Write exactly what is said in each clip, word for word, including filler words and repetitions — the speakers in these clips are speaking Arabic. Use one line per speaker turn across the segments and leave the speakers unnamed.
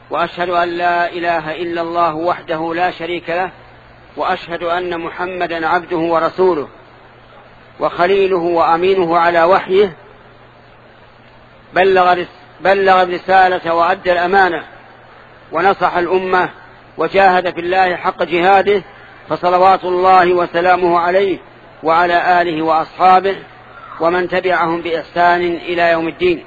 وأشهد أن لا إله إلا الله وحده لا شريك له، وأشهد أن محمدا عبده ورسوله وخليله وأمينه على وحيه، بلغ بلغ الرسالة وأدى الأمانة ونصح الأمة وجاهد في الله حق جهاده، فصلوات الله وسلامه عليه وعلى آله وأصحابه ومن تبعهم بإحسان إلى يوم الدين.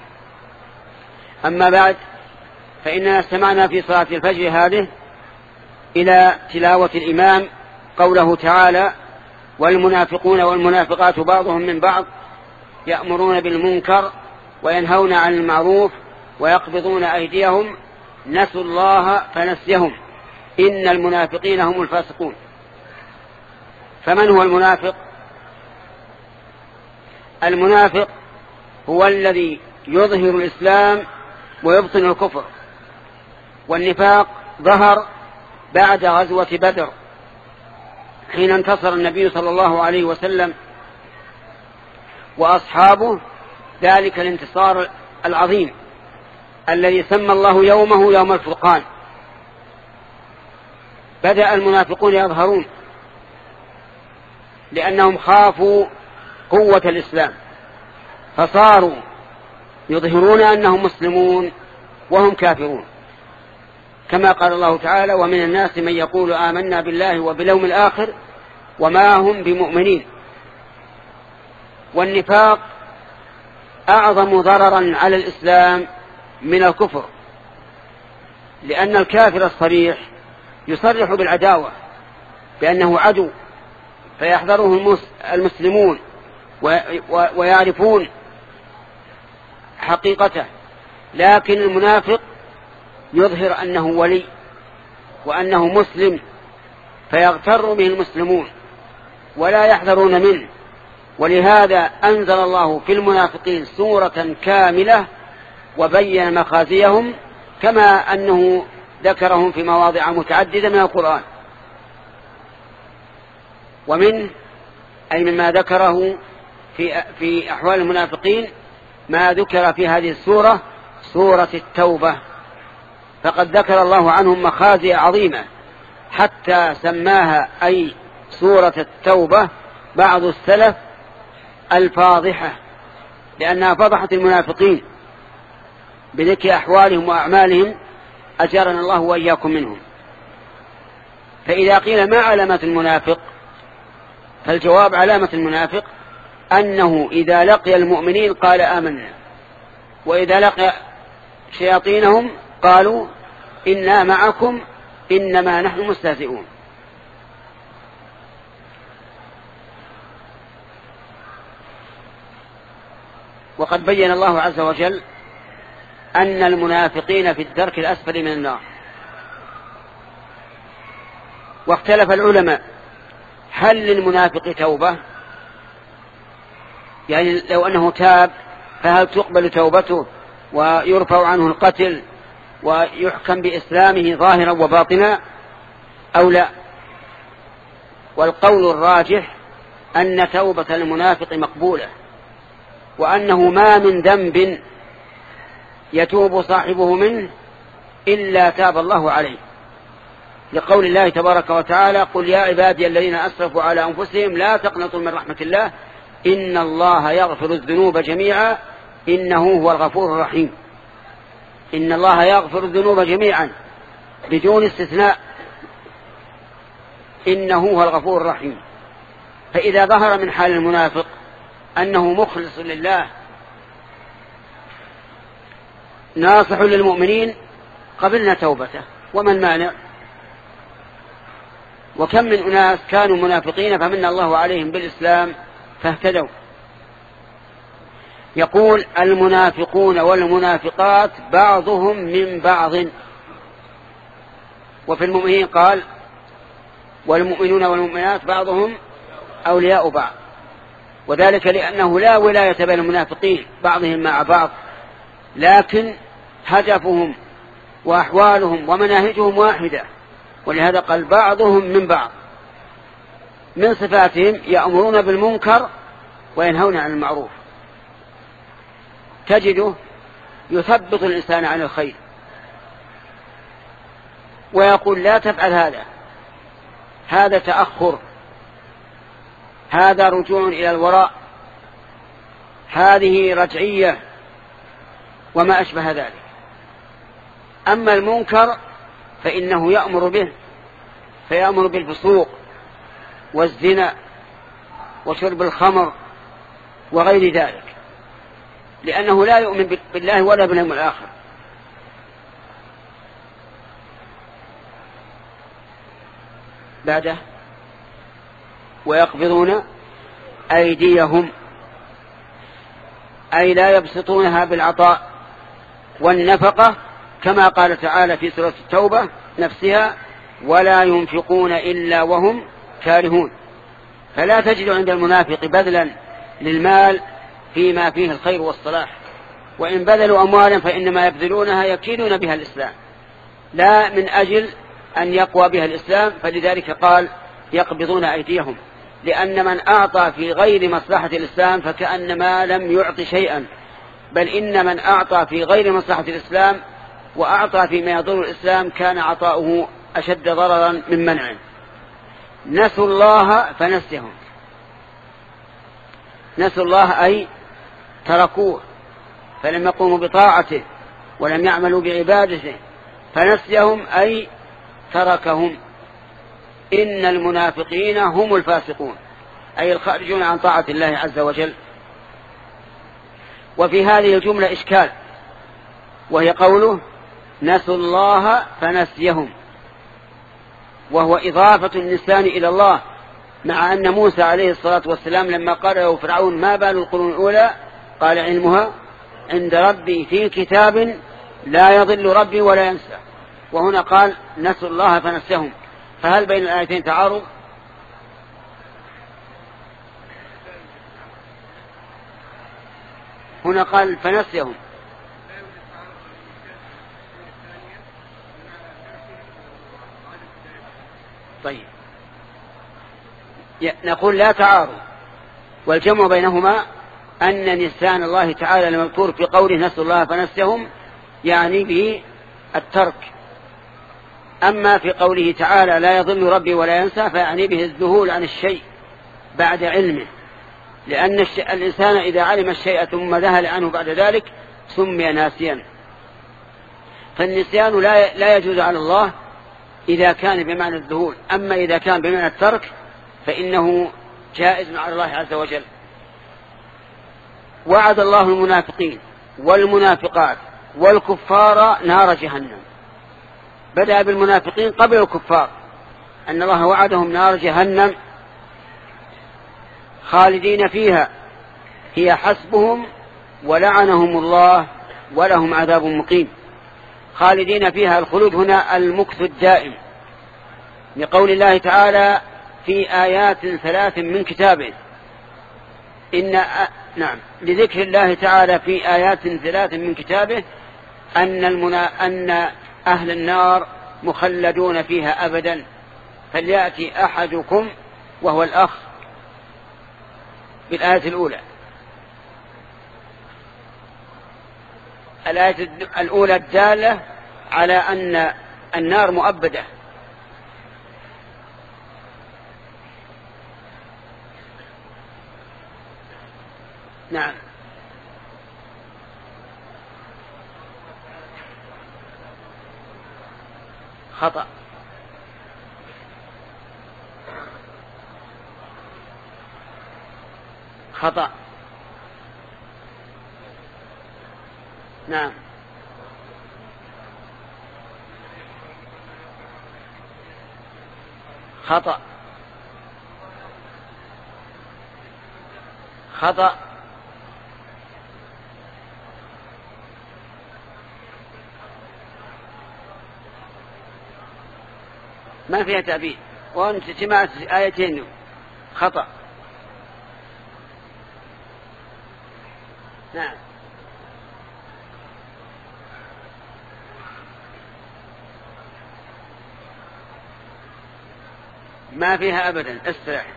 أما بعد، فإننا استمعنا في صلاة الفجر هذه إلى تلاوة الإمام قوله تعالى: والمنافقون والمنافقات بعضهم من بعض يأمرون بالمنكر وينهون عن المعروف ويقبضون أيديهم نسوا الله فنسيهم إن المنافقين هم الفاسقون. فمن هو المنافق؟ المنافق هو الذي يظهر الإسلام ويبطن الكفر، والنفاق ظهر بعد غزوة بدر حين انتصر النبي صلى الله عليه وسلم وأصحابه ذلك الانتصار العظيم الذي سمى الله يومه يوم الفرقان. بدأ المنافقون يظهرون لأنهم خافوا قوة الإسلام، فصاروا يظهرون أنهم مسلمون وهم كافرون، كما قال الله تعالى: ومن الناس من يقول آمنا بالله وباليوم الآخر وما هم بمؤمنين. والنفاق أعظم ضررا على الإسلام من الكفر، لأن الكافر الصريح يصرح بالعداوة بأنه عدو، فيحذره المسلمون ويعرفون حقيقته، لكن المنافق يظهر أنه ولي وأنه مسلم فيغتر به المسلمون ولا يحذرون منه. ولهذا أنزل الله في المنافقين سورة كاملة وبين مخازيهم، كما أنه ذكرهم في مواضع متعددة من القرآن. ومن أي مما ذكره في في أحوال المنافقين ما ذكر في هذه السورة، سورة التوبة، فقد ذكر الله عنهم مخازي عظيمة حتى سماها أي سورة التوبة بعض السلف الفاضحة، لأنها فضحت المنافقين بذكر أحوالهم وأعمالهم، أجارنا الله وإياكم منهم. فإذا قيل ما علامة المنافق؟ فالجواب: علامة المنافق أنه إذا لقي المؤمنين قال آمنا، وإذا لقي شياطينهم قالوا إنا معكم إنما نحن مستهزئون. وقد بين الله عز وجل أن المنافقين في الدرك الأسفل من النار. واختلف العلماء هل للمنافق توبة؟ يعني لو أنه تاب فهل تقبل توبته ويرفع عنه القتل ويحكم بإسلامه ظاهرا وباطنا أو لا؟ والقول الراجح أن توبة المنافق مقبولة، وأنه ما من ذنب يتوب صاحبه منه إلا تاب الله عليه، لقول الله تبارك وتعالى: قل يا عبادي الذين أسرفوا على أنفسهم لا تقنطوا من رحمة الله إن الله يغفر الذنوب جميعا إنه هو الغفور الرحيم. إن الله يغفر الذنوب جميعا بدون استثناء، إنه هو الغفور الرحيم. فإذا ظهر من حال المنافق أنه مخلص لله ناصح للمؤمنين قبلنا توبته، وما المانع؟ وكم من أناس كانوا منافقين فمن الله عليهم بالإسلام فاهتدوا. يقول: المنافقون والمنافقات بعضهم من بعض. وفي المؤمنين قال: والمؤمنون والمؤمنات بعضهم أولياء بعض، وذلك لأنه لا ولاية بين المنافقين بعضهم مع بعض، لكن هدفهم وأحوالهم ومناهجهم واحدة، ولهذا قال بعضهم من بعض. من صفاتهم يأمرون بالمنكر وينهون عن المعروف، تجده يثبط الإنسان عن الخير ويقول لا تفعل هذا، هذا تأخر، هذا رجوع إلى الوراء، هذه رجعية وما أشبه ذلك. أما المنكر فإنه يأمر به، فيأمر بالفسوق والزنا وشرب الخمر وغير ذلك، لأنه لا يؤمن بالله ولا باليوم الآخر. بعده ويقبضون أيديهم، أي لا يبسطونها بالعطاء والنفقة، كما قال تعالى في سورة التوبة نفسها: ولا ينفقون إلا وهم كارهون. فلا تجد عند المنافق بذلا للمال فيما فيه الخير والصلاح، وإن بذلوا أموالا فإنما يبذلونها يكيدون بها الإسلام، لا من أجل أن يقوى بها الإسلام. فلذلك قال يقبضون أيديهم، لأن من أعطى في غير مصلحة الإسلام فكأنما لم يعط شيئا، بل إن من أعطى في غير مصلحة الإسلام وأعطى فيما يضر الإسلام كان عطاؤه أشد ضررا من منعه. نسوا الله فنسيهم، نسوا الله أي تركوه، فلم يقوموا بطاعته ولم يعملوا بعبادته، فنسيهم أي تركهم. إن المنافقين هم الفاسقون، أي الخارجون عن طاعة الله عز وجل. وفي هذه الجملة إشكال، وهي قوله نسوا الله فنسيهم، وهو إضافة النسيان إلى الله، مع أن موسى عليه الصلاة والسلام لما قال له فرعون ما بال القرون الأولى قال علمها عند ربي في كتاب لا يضل ربي ولا ينسى. وهنا قال نسوا الله فنسيهم، فهل بين الآيتين تعارض؟ هنا قال فنسيهم. طيب نقول لا تعارض، والجمع بينهما أن نسيان الله تعالى المذكور في قوله نسوا الله فنسيهم يعني به الترك، أما في قوله تعالى لا يضل ربي ولا ينسى فيعني به الذهول عن الشيء بعد علمه، لأن الإنسان إذا علم الشيء ثم ذهل عنه بعد ذلك سمي ناسيا. فالنسيان لا لا يجوز على الله إذا كان بمعنى الذهول، أما إذا كان بمعنى الترك فإنه جائز على الله عز وجل. وعد الله المنافقين والمنافقات والكفار نار جهنم، بدأ بالمنافقين قبل الكفار، أن الله وعدهم نار جهنم خالدين فيها هي حسبهم ولعنهم الله ولهم عذاب مقيم. خالدين فيها، الخلود هنا المكث الدائم، لقول الله تعالى في آيات ثلاث من كتابه إن أ... نعم لذكر الله تعالى في آيات ثلاث من كتابه أن, المنا... أن أهل النار مخلدون فيها أبدا، فليأتي أحدكم وهو الأخ بالآية الأولى. الآية الأولى الدالة على أن النار مؤبدة، نعم خطأ. خطأ نعم خطأ خطأ ما فيها تأبيد، وأنت جمعت آيتين. خطأ نعم ما فيها أبدا. استرح.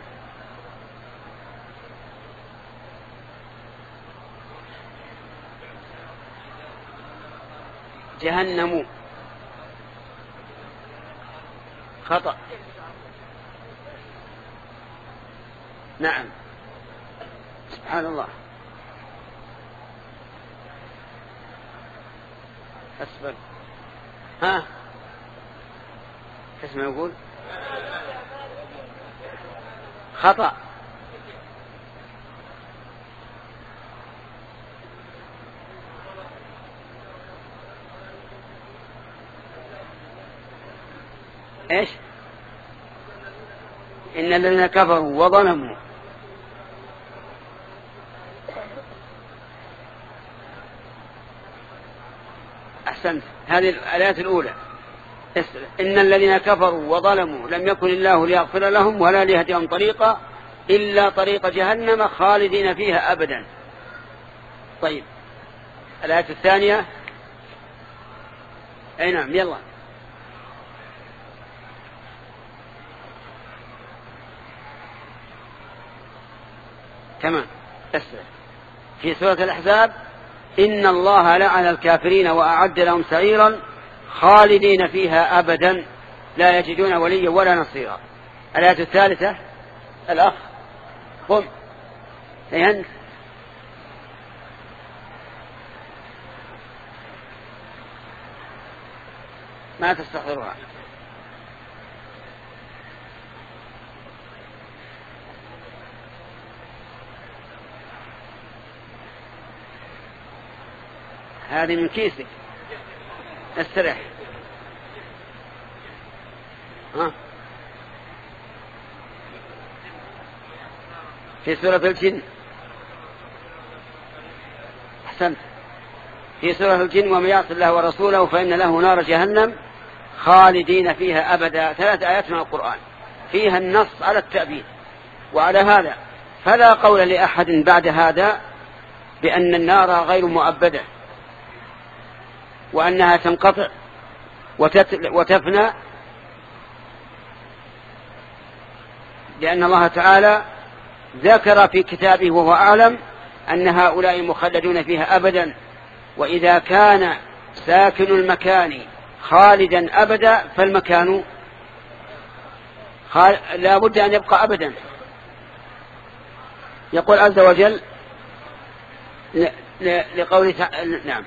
جهنم خطأ. نعم سبحان الله. أسفل. ها اسمه يقول خطأ. ايش؟ إن الذين كفروا وظلموا أحسنت. هذه الآيات الأولى. إن الذين كفروا وظلموا لم يكن الله ليغفر لهم ولا ليهديهم طريقا إلا طريق جهنم خالدين فيها أبدا. طيب الآية الثانية. أي نعم يلا. تمام. أسرع. في سورة الأحزاب إن الله لعن الكافرين وأعد لهم سعيرا خالدين فيها أبدا لا يجدون وليا ولا نصيرا. الآية الثالثة. الأخ قم. أي أنت. ما تستحضرها. هذه من كيسك. استرح. ها في سورة الجن. أحسنت. في سورة الجن ومن يعص الله ورسوله فإن له نار جهنم خالدين فيها أبدا. ثلاث آيات من القرآن فيها النص على التأبيد. وعلى هذا فلا قول لأحد بعد هذا بأن النار غير مؤبدة وأنها تنقطع وتفنى، لأن الله تعالى ذكر في كتابه وهو أعلم أن هؤلاء مخلدون فيها أبدا. وإذا كان ساكن المكان خالدا أبدا فالمكان خال... لا بد أن يبقى أبدا. يقول عز وجل ل... ل... لقوله تعالى نعم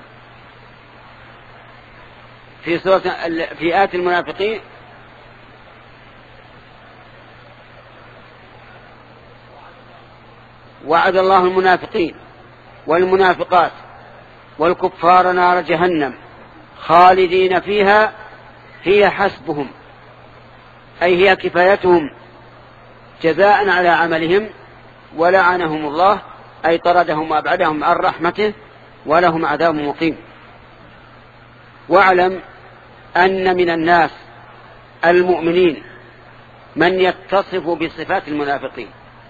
في سورة في آيات المنافقين وعد الله المنافقين والمنافقات والكفار نار جهنم خالدين فيها هي حسبهم، أي هي كفايتهم جزاء على عملهم، ولعنهم الله أي طردهم وأبعدهم عن رحمته ولهم عذاب مقيم. واعلم أن من الناس المؤمنين من يتصف بصفات المنافقين،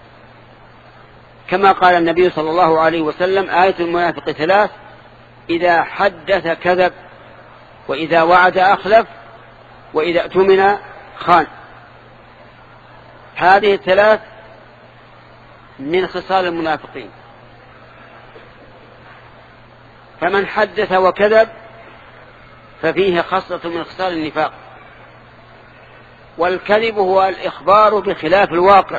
كما قال النبي صلى الله عليه وسلم آية المنافق ثلاث: إذا حدث كذب، وإذا وعد أخلف، وإذا اؤتمن خان. هذه الثلاث من خصال المنافقين. فمن حدث وكذب ففيه خصلة من خصال النفاق. والكذب هو الإخبار بخلاف الواقع،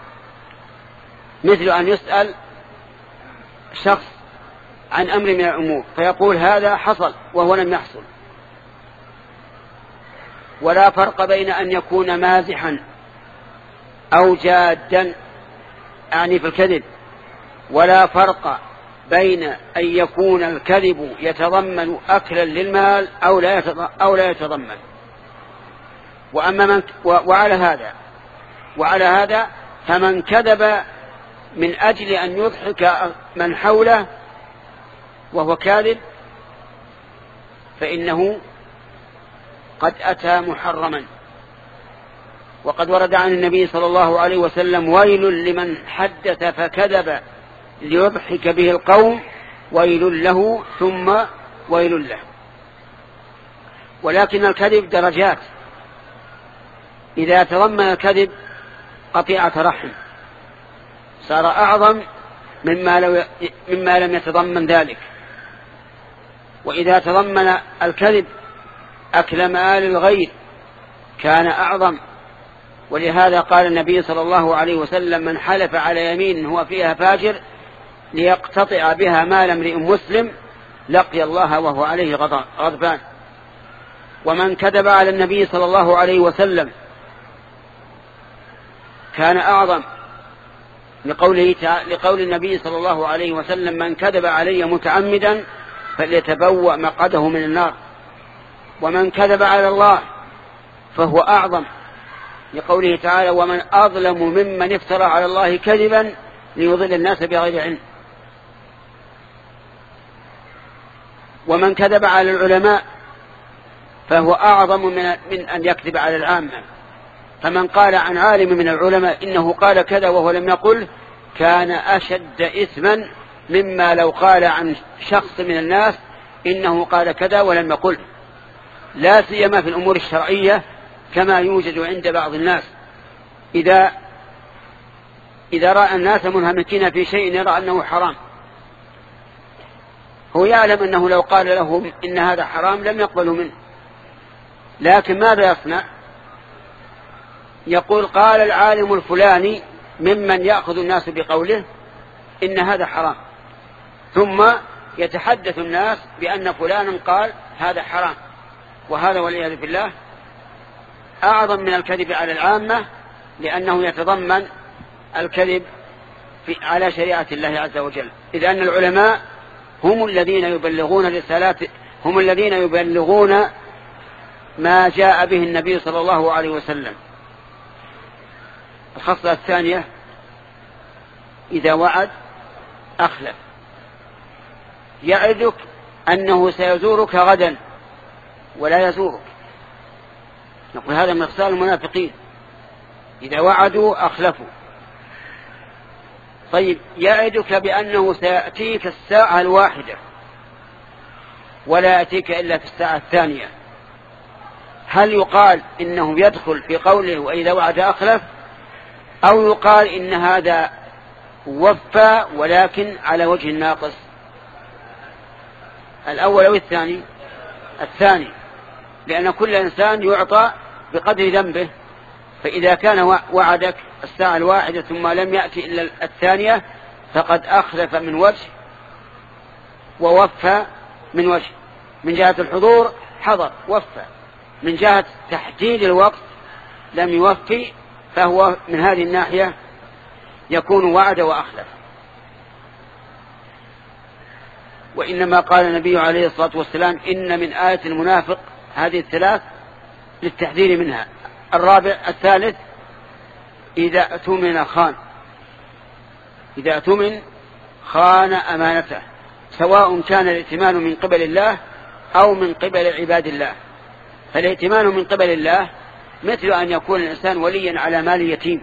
مثل أن يسأل شخص عن أمر من الأمور فيقول هذا حصل وهو لم يحصل. ولا فرق بين أن يكون مازحا أو جادا أعني في الكذب، ولا فرق بين أن يكون الكذب يتضمن أكلا للمال أو لا أو لا يتضمن. وأما من وعلى هذا وعلى هذا فمن كذب من أجل أن يضحك من حوله وهو كاذب فإنه قد أتى محرما. وقد ورد عن النبي صلى الله عليه وسلم: ويل لمن حدث فكذب ليضحك به القوم، ويل له ثم ويل له. ولكن الكذب درجات. إذا تضمن الكذب قطيعة رحم صار أعظم مما, لو مما لم يتضمن ذلك. وإذا تضمن الكذب أكل مال الغير كان أعظم. ولهذا قال النبي صلى الله عليه وسلم: من حلف على يمين هو فيها فاجر ليقتطع بها مال امرئ مسلم لقي الله وهو عليه غضبان. ومن كذب على النبي صلى الله عليه وسلم كان أعظم، لقوله لقول النبي صلى الله عليه وسلم: من كذب علي متعمدا فليتبوأ مقعده من النار. ومن كذب على الله فهو أعظم، لقوله تعالى: ومن أظلم ممن افترى على الله كذبا ليضل الناس بغير علم. ومن كذب على العلماء فهو أعظم من أن يكذب على العامة. فمن قال عن عالم من العلماء إنه قال كذا وهو لم يقل كان أشد إثما مما لو قال عن شخص من الناس إنه قال كذا ولم يقل، لا سيما في الأمور الشرعية، كما يوجد عند بعض الناس إذا إذا رأى الناس منهمكين في شيء يرى أنه حرام، هو يعلم أنه لو قال لهم إن هذا حرام لم يقبلوا منه، لكن ماذا يصنع؟ يقول: قال العالم الفلاني ممن يأخذ الناس بقوله إن هذا حرام، ثم يتحدث الناس بأن فلانا قال هذا حرام. وهذا والعياذ بالله أعظم من الكذب على العامة، لأنه يتضمن الكذب في على شريعة الله عز وجل، إذ أن العلماء هم الذين يبلغون رسالات، هم الذين يبلغون ما جاء به النبي صلى الله عليه وسلم. الخصلة الثانية: إذا وعد أخلف. يعدك أنه سيزورك غدا ولا يزورك، نقول هذا من خصال المنافقين، إذا وعدوا أخلفوا. طيب، يعدك بأنه سيأتيك الساعة الواحدة ولا يأتيك إلا في الساعة الثانية، هل يقال إنه يدخل في قوله وإذا وعد أخلف، أو يقال إن هذا وفى ولكن على وجه ناقص؟ الأول أو الثاني؟ الثاني، لأن كل إنسان يعطى بقدر ذنبه، فإذا كان وعدك الساعة الواحدة ثم لم يأتي إلا الثانية فقد أخلف من وجه ووفى من وجه. من جهة الحضور حضر وفى، من جهة تحديد الوقت لم يوفي، فهو من هذه الناحية يكون وعد وأخلف. وإنما قال النبي عليه الصلاة والسلام: إن من آية المنافق هذه الثلاث للتحذير منها. الرابع الثالث: إذا اؤتمن خان. إذا اؤتمن خان أمانته، سواء كان الائتمان من قبل الله أو من قبل عباد الله. فالائتمان من قبل الله مثل أن يكون الإنسان وليا على مال يتيم.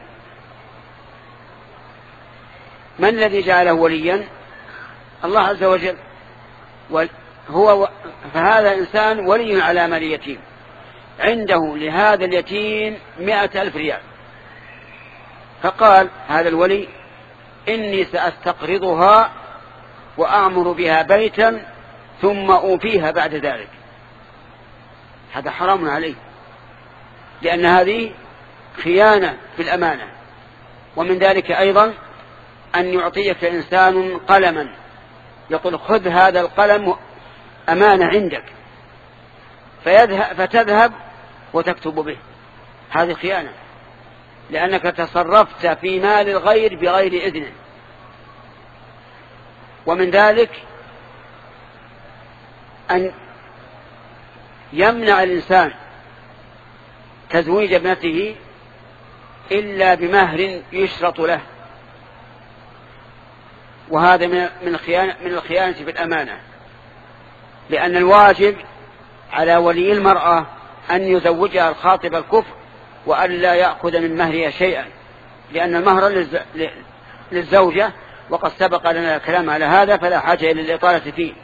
من الذي جعله وليا؟ الله عز وجل. هو فهذا إنسان ولي على مال يتيم، عنده لهذا اليتيم مئة ألف ريال، فقال هذا الولي: إني سأستقرضها وأعمر بها بيتا ثم أوفيها بعد ذلك. هذا حرام عليه، لأن هذه خيانة في الأمانة. ومن ذلك أيضا أن يعطيك إنسان قلما، يقول: خذ هذا القلم أمانة عندك، فيذهب فتذهب وتكتب به. هذه خيانة، لأنك تصرفت في مال الغير بغير إذنه. ومن ذلك أن يمنع الإنسان تزويج ابنته إلا بمهر يشرط له، وهذا من الخيانة من الخيانة في الأمانة، لأن الواجب على ولي المرأة أن يزوجها الخاطب الكفء وأن لا يأخذ من مهرها شيئا، لأن المهر للزوجة، وقد سبق لنا الكلام على هذا فلا حاجة إلى الإطالة فيه.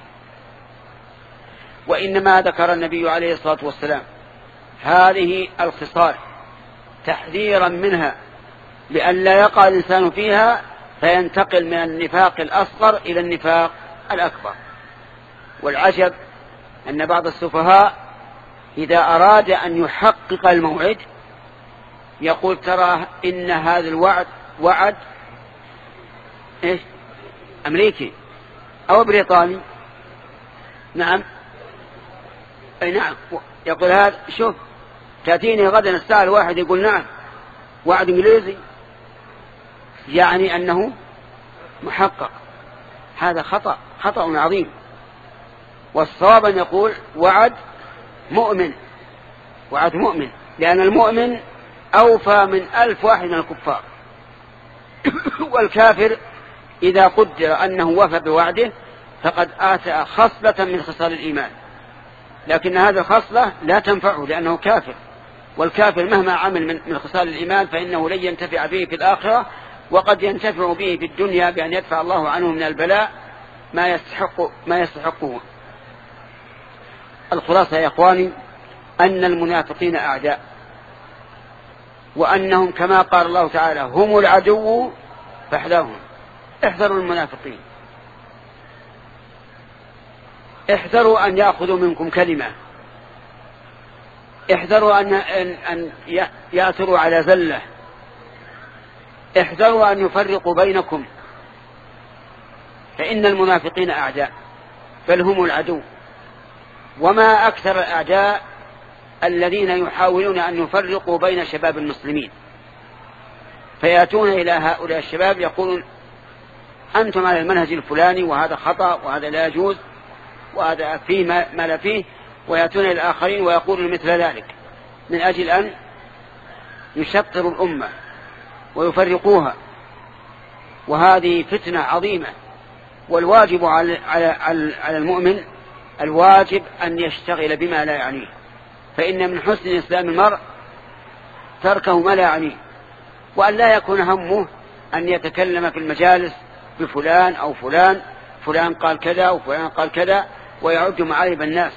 وإنما ذكر النبي عليه الصلاة والسلام هذه الخصال تحذيرا منها لأن لا يقع الإنسان فيها فينتقل من النفاق الأصغر إلى النفاق الأكبر. والعجب أن بعض السفهاء إذا أراد أن يحقق الموعد يقول ترى إن هذا الوعد وعد إيش أمريكي أو بريطاني. نعم أي نعم. يقول هذا شوف تأتيني غدا الساعة الواحد يقول نعم وعد إنجليزي، يعني أنه محقق. هذا خطأ خطأ عظيم. والصواب أن يقول وعد مؤمن، وعد مؤمن، لأن المؤمن أوفى من ألف واحد من الكفار. والكافر إذا قدر أنه وفى بوعده فقد آتى خصلة من خصال الإيمان، لكن هذه الخصلة لا تنفعه لأنه كافر، والكافر مهما عمل من خصال الإيمان فإنه لن ينتفع به في الآخرة، وقد ينتفع به في الدنيا بأن يدفع الله عنه من البلاء ما يستحق ما يستحقه. الخلاصة يا إخواني أن المنافقين أعداء، وأنهم كما قال الله تعالى هم العدو فاحذرهم. احذروا المنافقين، احذروا أن يأخذوا منكم كلمة، احذروا أن, أن, أن يأثروا على زلة، احذروا أن يفرقوا بينكم، فإن المنافقين أعداء بل هم العدو. وما أكثر الأعداء الذين يحاولون أن يفرقوا بين شباب المسلمين، فيأتون إلى هؤلاء الشباب يقولون أنتم على المنهج الفلاني وهذا خطأ وهذا لا يجوز وهذا فيه ما لا فيه، ويأتون إلى الآخرين ويقولون مثل ذلك من أجل أن يشطروا الأمة ويفرقوها، وهذه فتنة عظيمة. والواجب على, على, على المؤمن الواجب أن يشتغل بما لا يعنيه، فإن من حسن إسلام المرء تركه ما لا يعنيه، وأن لا يكون همه أن يتكلم في المجالس بفلان أو فلان، فلان قال كذا وفلان قال كذا، ويعد معايب الناس.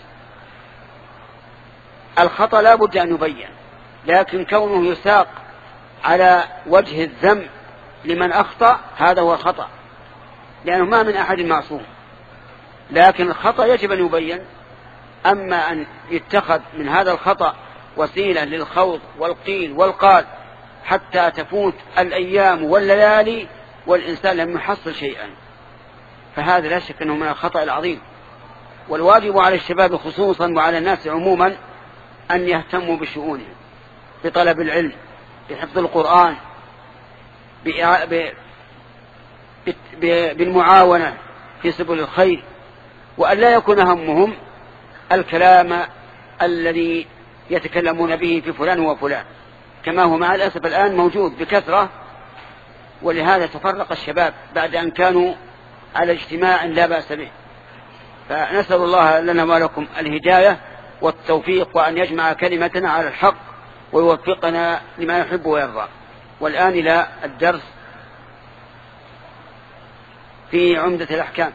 الخطأ لا بد أن يبين، لكن كونه يساق على وجه الذم لمن أخطأ هذا هو الخطأ، لأنه ما من أحد معصوم، لكن الخطأ يجب أن يبين. أما أن يتخذ من هذا الخطأ وسيلة للخوض والقيل والقال حتى تفوت الأيام والليالي والإنسان لم يحصل شيئا، فهذا لا شك أنه من الخطأ العظيم. والواجب على الشباب خصوصا وعلى الناس عموما أن يهتموا بشؤونهم، بطلب العلم، بحفظ القرآن، بالمعاونة في سبل الخير، وأن لا يكون همهم الكلام الذي يتكلمون به في فلان وفلان، كما هو مع الأسف الآن موجود بكثرة. ولهذا تفرق الشباب بعد أن كانوا على اجتماع لا بأس به. فنسأل الله لنا ولكم الهداية والتوفيق، وأن يجمع كلمتنا على الحق ويوفقنا لما يحب ويرضى. والآن إلى الدرس في عمدة الأحكام.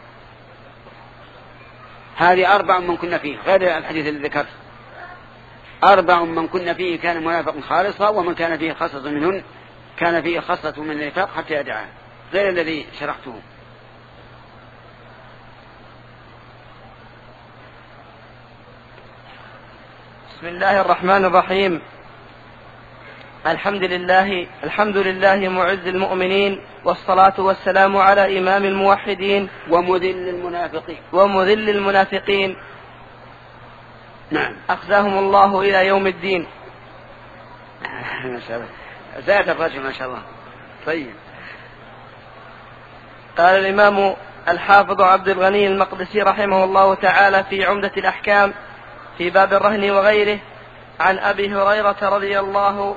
هذه أربع من كنا فيه غير الحديث الذي ذكرت، أربع من كنا فيه كان منافق خالصا، ومن كان فيه خصلة منهن كان فيه خصلة من النفاق حتى يدعاه، غير الذي شرحته.
بسم الله الرحمن الرحيم. الحمد لله الحمد لله معز المؤمنين، والصلاة والسلام على إمام الموحدين
ومذل المنافقين
ومذل المنافقين
نعم
أخزاهم الله إلى يوم الدين.
ما شاء الله زاد الرجل ما شاء الله. طيب.
قال الإمام الحافظ عبد الغني المقدسي رحمه الله تعالى في عمدة الأحكام في باب الرهن وغيره عن أبي هريرة رضي الله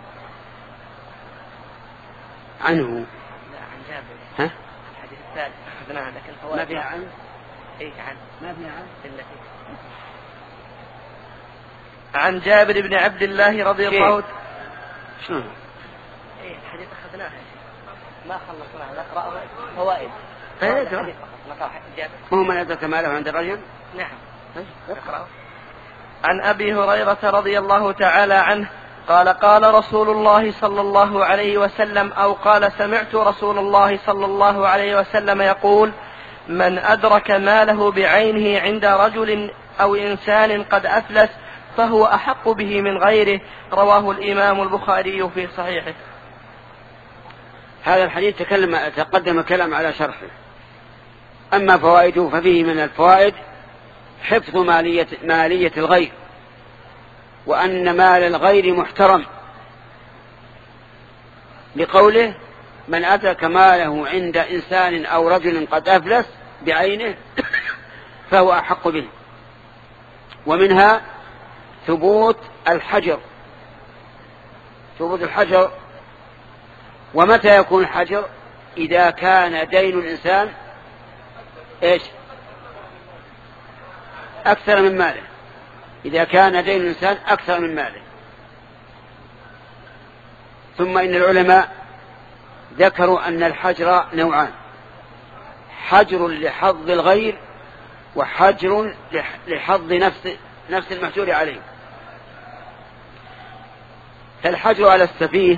عنه.
لا عن جابر.
ها؟
الحديث الثالث أخذناه لكن الفوائد
ما فيها عن؟
إيه عن.
ما فيها عن؟
إلا عن جابر بن عبد الله رضي الله عنه.
شنو؟
إيه الحديث أخذناه ما خلصناه نقرأه فوائد.
ايه هو من أدرك ماله عند الرجل.
نعم نقرأه. عن أبي هريرة رضي الله تعالى عنه قال قال رسول الله صلى الله عليه وسلم أو قال سمعت رسول الله صلى الله عليه وسلم يقول: من أدرك ماله بعينه عند رجل أو إنسان قد أفلس فهو أحق به من غيره. رواه الإمام البخاري في صحيحه.
هذا الحديث تكلم تقدم كلام على شرحه. أما فوائده ففيه من الفوائد حفظ مالية, مالية الغير، وأن مال الغير محترم، لقوله من أدرك ماله عند إنسان أو رجل قد أفلس بعينه فهو أحق به. ومنها ثبوت الحجر، ثبوت الحجر. ومتى يكون الحجر؟ إذا كان دين الإنسان إيش؟ أكثر من ماله، إذا كان دين الإنسان أكثر من ماله. ثم إن العلماء ذكروا أن الحجر نوعان: حجر لحظ الغير، وحجر لحظ نفس نفس المحجور عليه. فالحجر على السفيه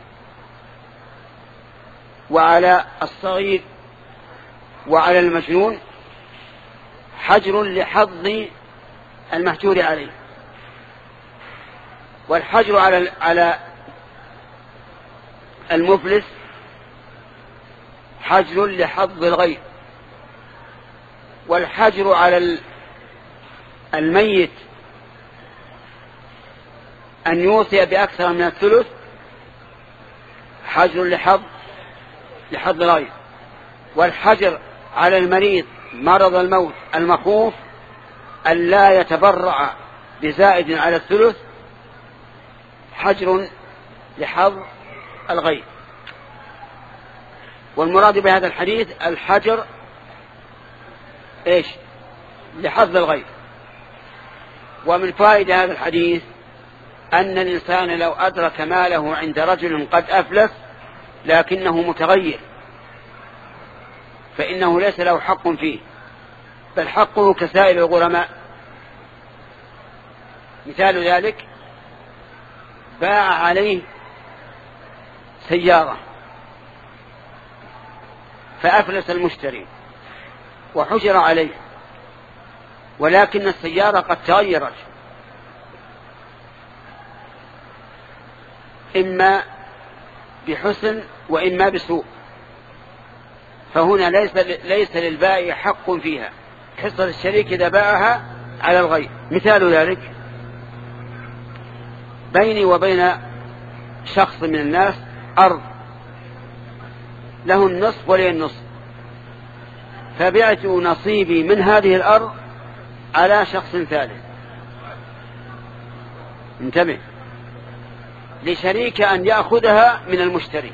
وعلى الصغير وعلى المجنون حجر لحظ المحجور عليه، والحجر على على المفلس حجر لحظ الغير، والحجر على الميت أن يوصي بأكثر من الثلث حجر لحظ لحظ الغير، والحجر على المريض مرض الموت المخوف أن لا يتبرع بزائد على الثلث حجر لحظ الغير. والمراد بهذا الحديث الحجر إيش؟ لحظ الغير. ومن فائدة هذا الحديث أن الإنسان لو أدرك ماله عند رجل قد أفلس لكنه متغير فإنه ليس له حق فيه، بل حقه كسائر الغرماء. مثال ذلك: باع عليه سيارة فأفلس المشتري وحجر عليه، ولكن السيارة قد تغيرت إما بحسن وإما بسوء، فهنا ليس, ليس للبائع حق فيها، حصة الشريك إذا باعها على الغير. مثال ذلك: بيني وبين شخص من الناس أرض له النصف ولي النصف، فبعت نصيبي من هذه الأرض على شخص ثالث. انتبه، لشريك أن يأخذها من المشتري،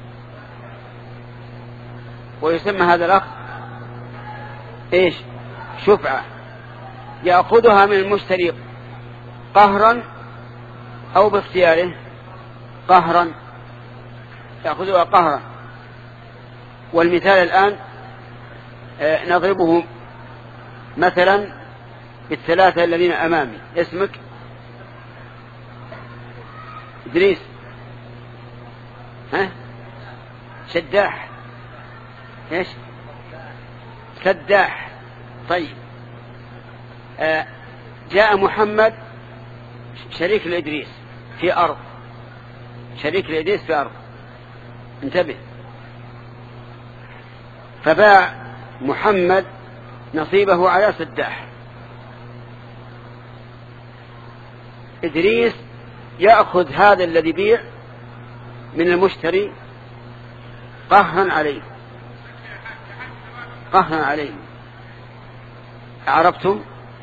ويسمى هذا الأخ إيش؟ شفعة، يأخذها من المشتري قهرا أو باختياره. قهرا، يأخذها قهرا. والمثال الآن نضربه مثلا بالثلاثة الذين أمامي. اسمك؟ إدريس. ها؟ شداح. إيش؟ سداح. طيب، آه جاء محمد شريك لإدريس في أرض، شريك لإدريس في أرض. انتبه، فباع محمد نصيبه على سداح. إدريس يأخذ هذا الذي بيع من المشتري قهرا عليه، قهرا عليه. عرفتم؟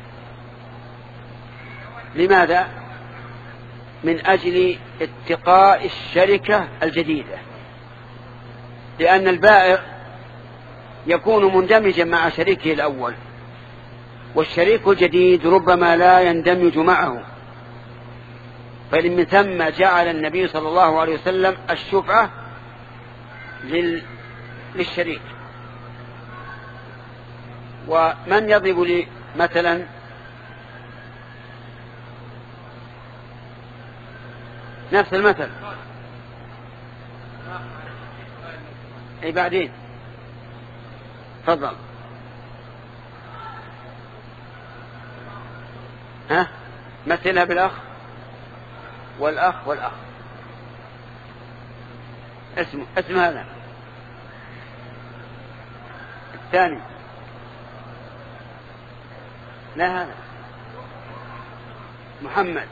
لماذا؟ من أجل اتقاء الشركة الجديدة، لأن البائع يكون مندمجا مع شريكه الأول، والشريك الجديد ربما لا يندمج معه، فمن ثم جعل النبي صلى الله عليه وسلم الشفعة لل... للشريك. ومن يضرب لي مثلا نفس المثل؟ اي بعدين تفضل. ها مثلها بالأخ والأخ والأخ. اسمه اسم هذا الثاني. لا هذا محمد،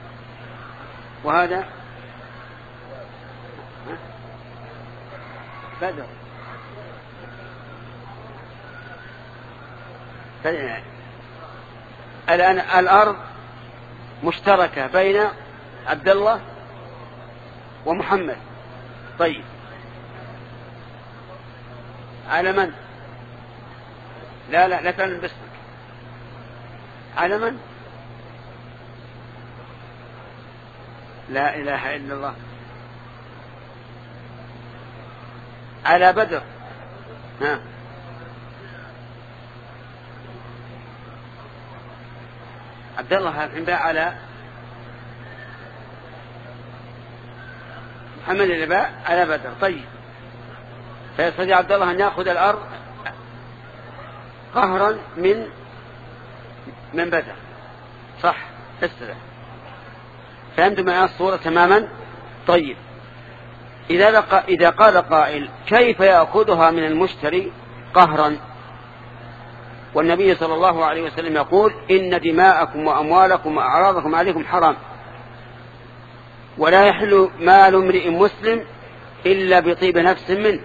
وهذا بدر. الآن الأرض مشتركة بين عبد الله ومحمد. طيب على من؟ لا لا لا تعلم باسمك. على من؟ لا إله إلا الله. على بدر. ها عبد الله الحين باع على محمد اللي باع على بدر. طيب فيستطيع عبد الله أن يأخذ الأرض قهرا من من بدر. صح السلام. فهمتم معي الصورة تماما؟ طيب إذا, لقى إذا قال قائل كيف يأخذها من المشتري قهرا، والنبي صلى الله عليه وسلم يقول إن دماءكم وأموالكم وأعراضكم عليكم حرام، ولا يحل مال امرئ مسلم إلا بطيب نفس منه.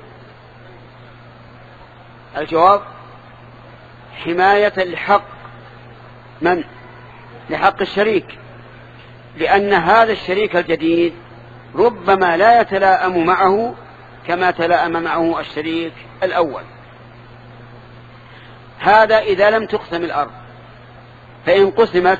الجواب حماية لحق من؟ لحق الشريك، لأن هذا الشريك الجديد ربما لا يتلائم معه كما تلائم معه الشريك الأول. هذا إذا لم تقسم الأرض، فإن قسمت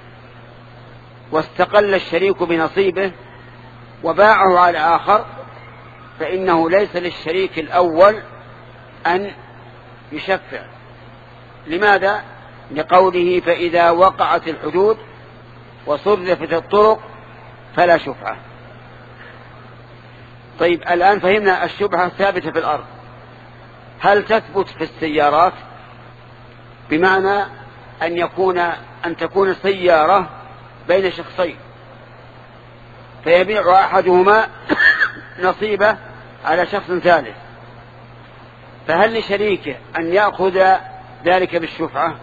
واستقل الشريك بنصيبه وباعه على آخر فإنه ليس للشريك الأول أن يشفع. لماذا؟ لقوله فإذا وقعت الحدود وصرفت الطرق فلا شفعة. طيب الآن فهمنا الشبهة ثابتة في الأرض. هل تثبت في السيارات؟ بمعنى أن يكون أن تكون سيارة بين شخصين فيبيع أحدهما نصيبه على شخص ثالث، فهل لشريكه أن يأخذ ذلك بالشفعة؟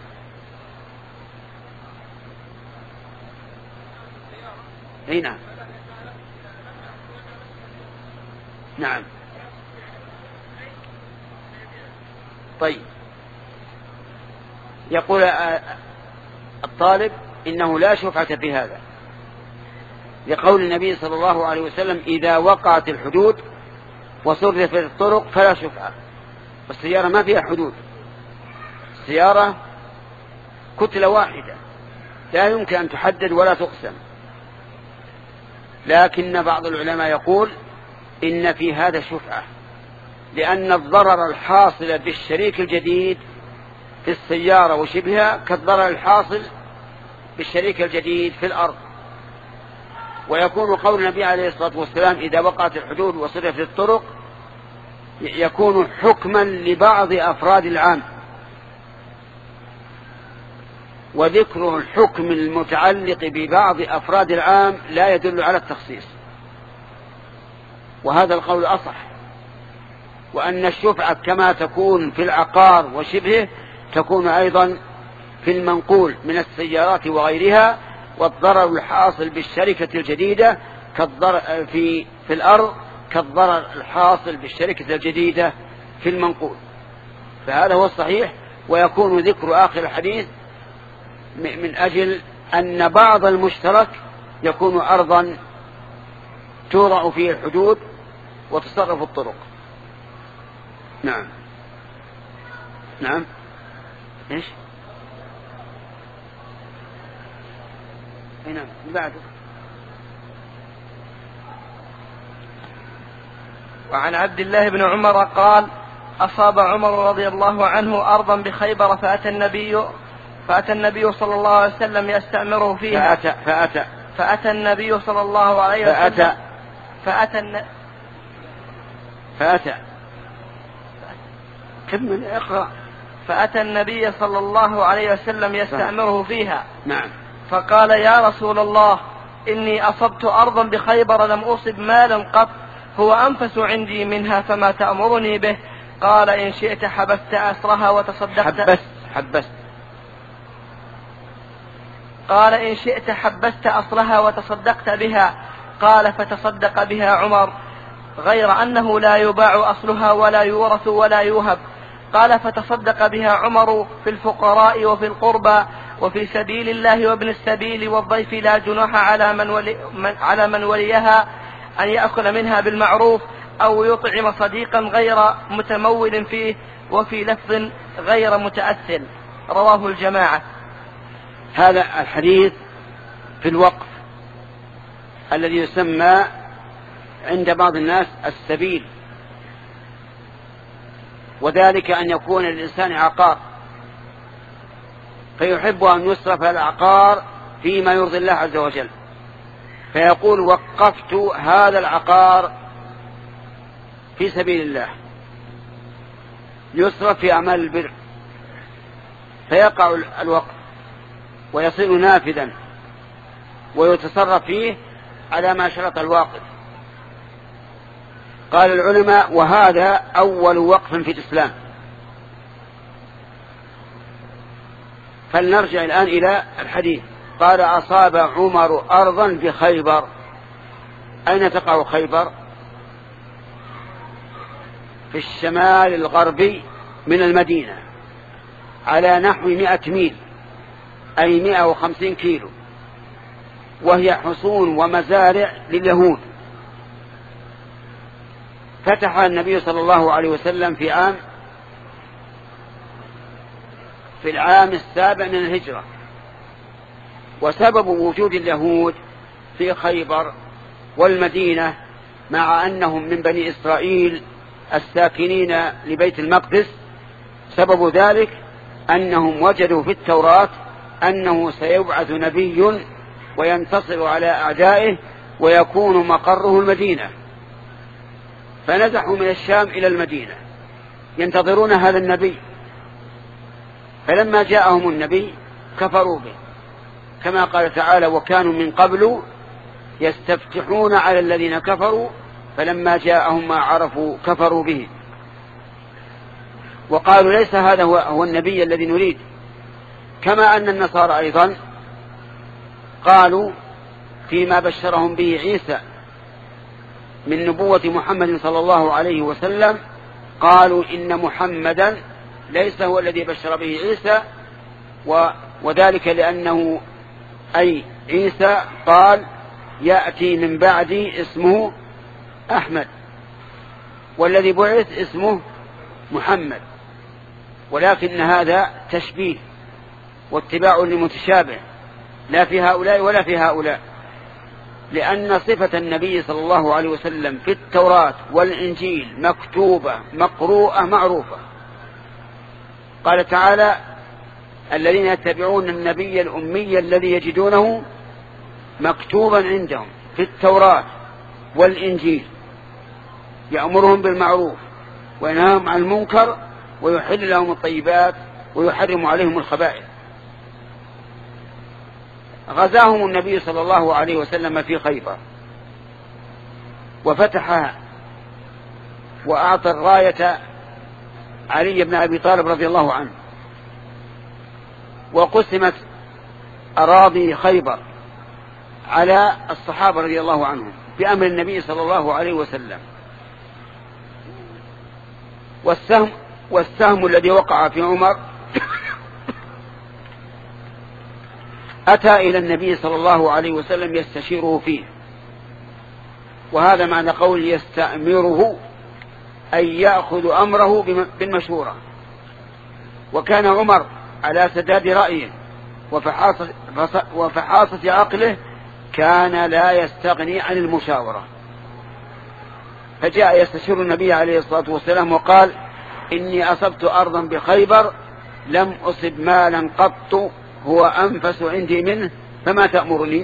هنا نعم. طيب يقول الطالب إنه لا شفعة في هذا لقول النبي صلى الله عليه وسلم إذا وقعت الحدود وصرفت الطرق فلا شفعة. والسيارة ما فيها حدود، السيارة كتلة واحدة لا يمكن أن تحدد ولا تقسم. لكن بعض العلماء يقول إن في هذا شفعة، لأن الضرر الحاصل بالشريك الجديد في السيارة وشبهها كالضرر الحاصل بالشريك الجديد في الأرض. ويكون قول النبي عليه الصلاة والسلام إذا وقعت الحدود وصرفت الطرق يكون حكما لبعض أفراد العام، وذكر الحكم المتعلق ببعض أفراد العام لا يدل على التخصيص، وهذا القول أصح. وأن الشفعة كما تكون في العقار وشبهه تكون أيضا في المنقول من السيارات وغيرها، والضرر الحاصل بالشركة الجديدة كالضرر في في الأرض كالضرر الحاصل بالشركة الجديدة في المنقول. فهذا هو الصحيح. ويكون ذكر آخر الحديث من أجل أن بعض المشترك يكون أرضا توضع فيه الحدود وتصرف الطرق. نعم نعم إيش نعم بعده.
وعن عبد الله بن عمر قال أصاب عمر رضي الله عنه أرضا بخيبر فأتى النبي فأتى النبي صلى الله عليه وسلم يستأمره فيها
فأتى فأتى
فأتى النبي صلى الله عليه وسلم
فأتى
فأتى الن...
فأتى كمل اقرأ.
فأتى النبي صلى الله عليه وسلم يستأمره فيها
نعم
فقال يا رسول الله إني أصبت أرضا بخيبر لم أصب مالا قط هو أنفس عندي منها فما تأمرني به؟ قال إن شئت حبست أسرها وتصدقت
حبست حبست
قال إن شئت حبست أصلها وتصدقت بها. قال فتصدق بها عمر غير أنه لا يباع أصلها ولا يورث ولا يوهب. قال فتصدق بها عمر في الفقراء وفي القربى وفي سبيل الله وابن السبيل والضيف لا جناح على من, ولي من على من وليها أن يأكل منها بالمعروف أو يطعم صديقا غير متمول فيه، وفي لفظ غير متأثل. رواه الجماعة.
هذا الحديث في الوقف الذي يسمى عند بعض الناس السبيل، وذلك أن يكون للإنسان عقار فيحب أن يصرف العقار فيما يرضي الله عز وجل، فيقول وقفت هذا العقار في سبيل الله يصرف في أعمال البر، فيقع الوقف ويصير نافذا ويتصرف فيه على ما شرط الواقف. قال العلماء وهذا أول وقف في الإسلام. فلنرجع الآن إلى الحديث. قال أصاب عمر أرضا بخيبر. أين تقع خيبر؟ في الشمال الغربي من المدينة على نحو مئة ميل، أي مئة وخمسين كيلو، وهي حصون ومزارع لليهود. فتح النبي صلى الله عليه وسلم في عام في العام السابع من الهجرة. وسبب وجود اليهود في خيبر والمدينة مع أنهم من بني إسرائيل الساكنين لبيت المقدس، سبب ذلك أنهم وجدوا في التوراة أنه سيبعث نبي وينتصر على أعدائه ويكون مقره المدينة، فنزحوا من الشام إلى المدينة ينتظرون هذا النبي. فلما جاءهم النبي كفروا به، كما قال تعالى وكانوا من قبل يستفتحون على الذين كفروا فلما جاءهم ما عرفوا كفروا به، وقالوا ليس هذا هو, هو النبي الذي نريد. كما أن النصارى أيضا قالوا فيما بشرهم به عيسى من نبوة محمد صلى الله عليه وسلم، قالوا إن محمدا ليس هو الذي بشر به عيسى، وذلك لأنه أي عيسى قال يأتي من بعدي اسمه أحمد، والذي بعث اسمه محمد. ولكن هذا تشبيه واتباع لمتشابه لا في هؤلاء ولا في هؤلاء، لأن صفة النبي صلى الله عليه وسلم في التوراة والإنجيل مكتوبة مقروءة معروفة. قال تعالى الذين يتبعون النبي الأمي الذي يجدونه مكتوبا عندهم في التوراة والإنجيل يأمرهم بالمعروف وينهاهم عن المنكر ويحل لهم الطيبات ويحرم عليهم الخبائث. غزاهم النبي صلى الله عليه وسلم في خيبر وفتحها وأعطى الراية علي بن أبي طالب رضي الله عنه، وقسمت أراضي خيبر على الصحابة رضي الله عنهم بأمر النبي صلى الله عليه وسلم. والسهم, والسهم الذي وقع في عمر أتى إلى النبي صلى الله عليه وسلم يستشيره فيه، وهذا معنى قول يستأمره أي يأخذ أمره بالمشورة. وكان عمر على سداد رأيه وفحاصة, وفحاصة عقله كان لا يستغني عن المشاورة، فجاء يستشير النبي عليه الصلاة والسلام وقال إني أصبت أرضا بخيبر لم أصب مالا قط هو أنفس عندي منه فما تأمرني؟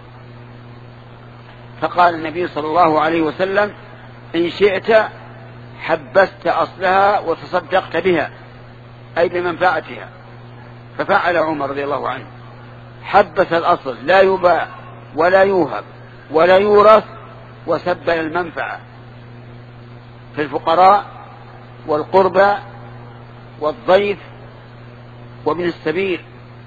فقال النبي صلى الله عليه وسلم إن شئت حبست أصلها وتصدقت بها، أي بمنفعتها. ففعل عمر رضي الله عنه حبس الأصل لا يباع ولا يوهب ولا يورث، وسبل المنفعة في الفقراء والقربى والضيف وابن السبيل،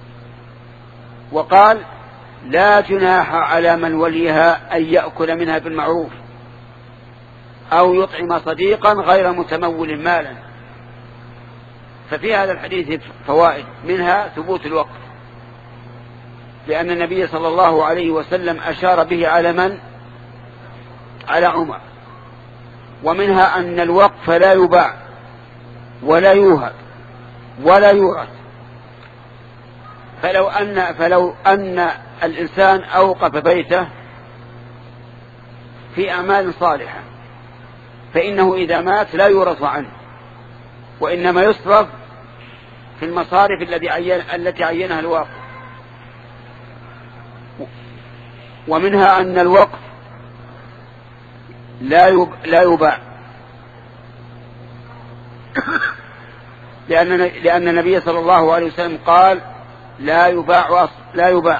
وقال لا جناح على من وليها أن يأكل منها بالمعروف أو يطعم صديقا غير متمول مالا. ففي هذا الحديث فوائد، منها ثبوت الوقف، لأن النبي صلى الله عليه وسلم أشار به على من؟ على عمر. ومنها أن الوقف لا يباع ولا يوهب ولا يورث. فلو أن, فلو أن الإنسان أوقف بيته في أعمال صالحة فإنه إذا مات لا يورث عنه، وإنما يصرف في المصارف التي عين التي عينها الواقف. ومنها أن الوقف لا لا يباع، لأن لأن النبي صلى الله عليه وسلم قال لا يباع أصل لا يباع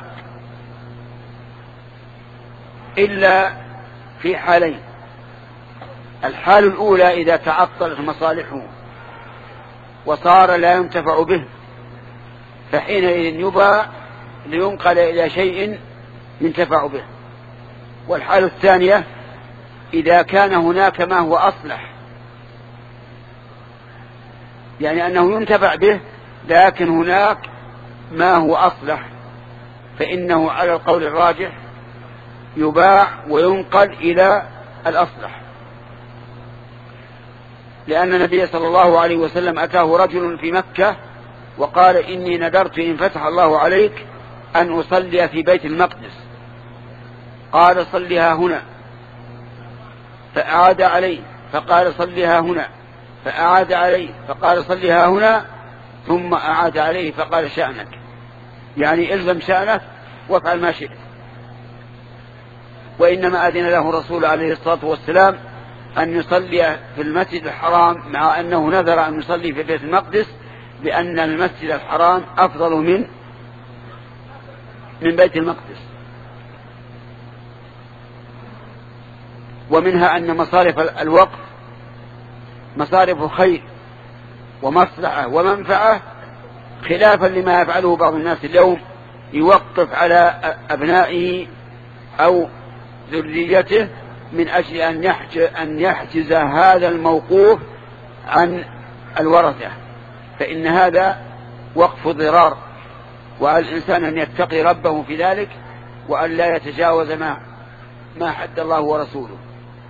إلا في حالين: الحال الأولى إذا تعطلت مصالحه وصار لا ينتفع به، فحينئذ يباع لينقل إلى شيء ينتفع به. والحال الثانية إذا كان هناك ما هو أصلح، يعني أنه ينتفع به لكن هناك ما هو أصلح، فإنه على القول الراجح يباع وينقل إلى الأصلح. لأن النبي صلى الله عليه وسلم أتاه رجل في مكة وقال إني نذرت إن فتح الله عليك أن أصلي في بيت المقدس، قال صلها هنا، فأعاد عليه فقال صلها هنا، فأعاد عليه فقال صلها هنا، ثم أعاد عليه فقال شأنك، يعني إلزم شأنك وافعل ما شئت. وإنما أذن له الرسول عليه الصلاة والسلام أن يصلي في المسجد الحرام، مع أنه نذر أن يصلي في بيت المقدس، لأن المسجد الحرام أفضل من من بيت المقدس. ومنها أن مصارف الوقف مصارف خير ومصلحة ومنفعة، خلافا لما يفعله بعض الناس اليوم، يوقف على أبنائه أو ذريته من أجل أن يحجز, أن يحجز هذا الموقوف عن الورثة، فإن هذا وقف ضرار، وعلى الإنسان أن يتقي ربه في ذلك، وأن لا يتجاوز ما, ما حد الله ورسوله.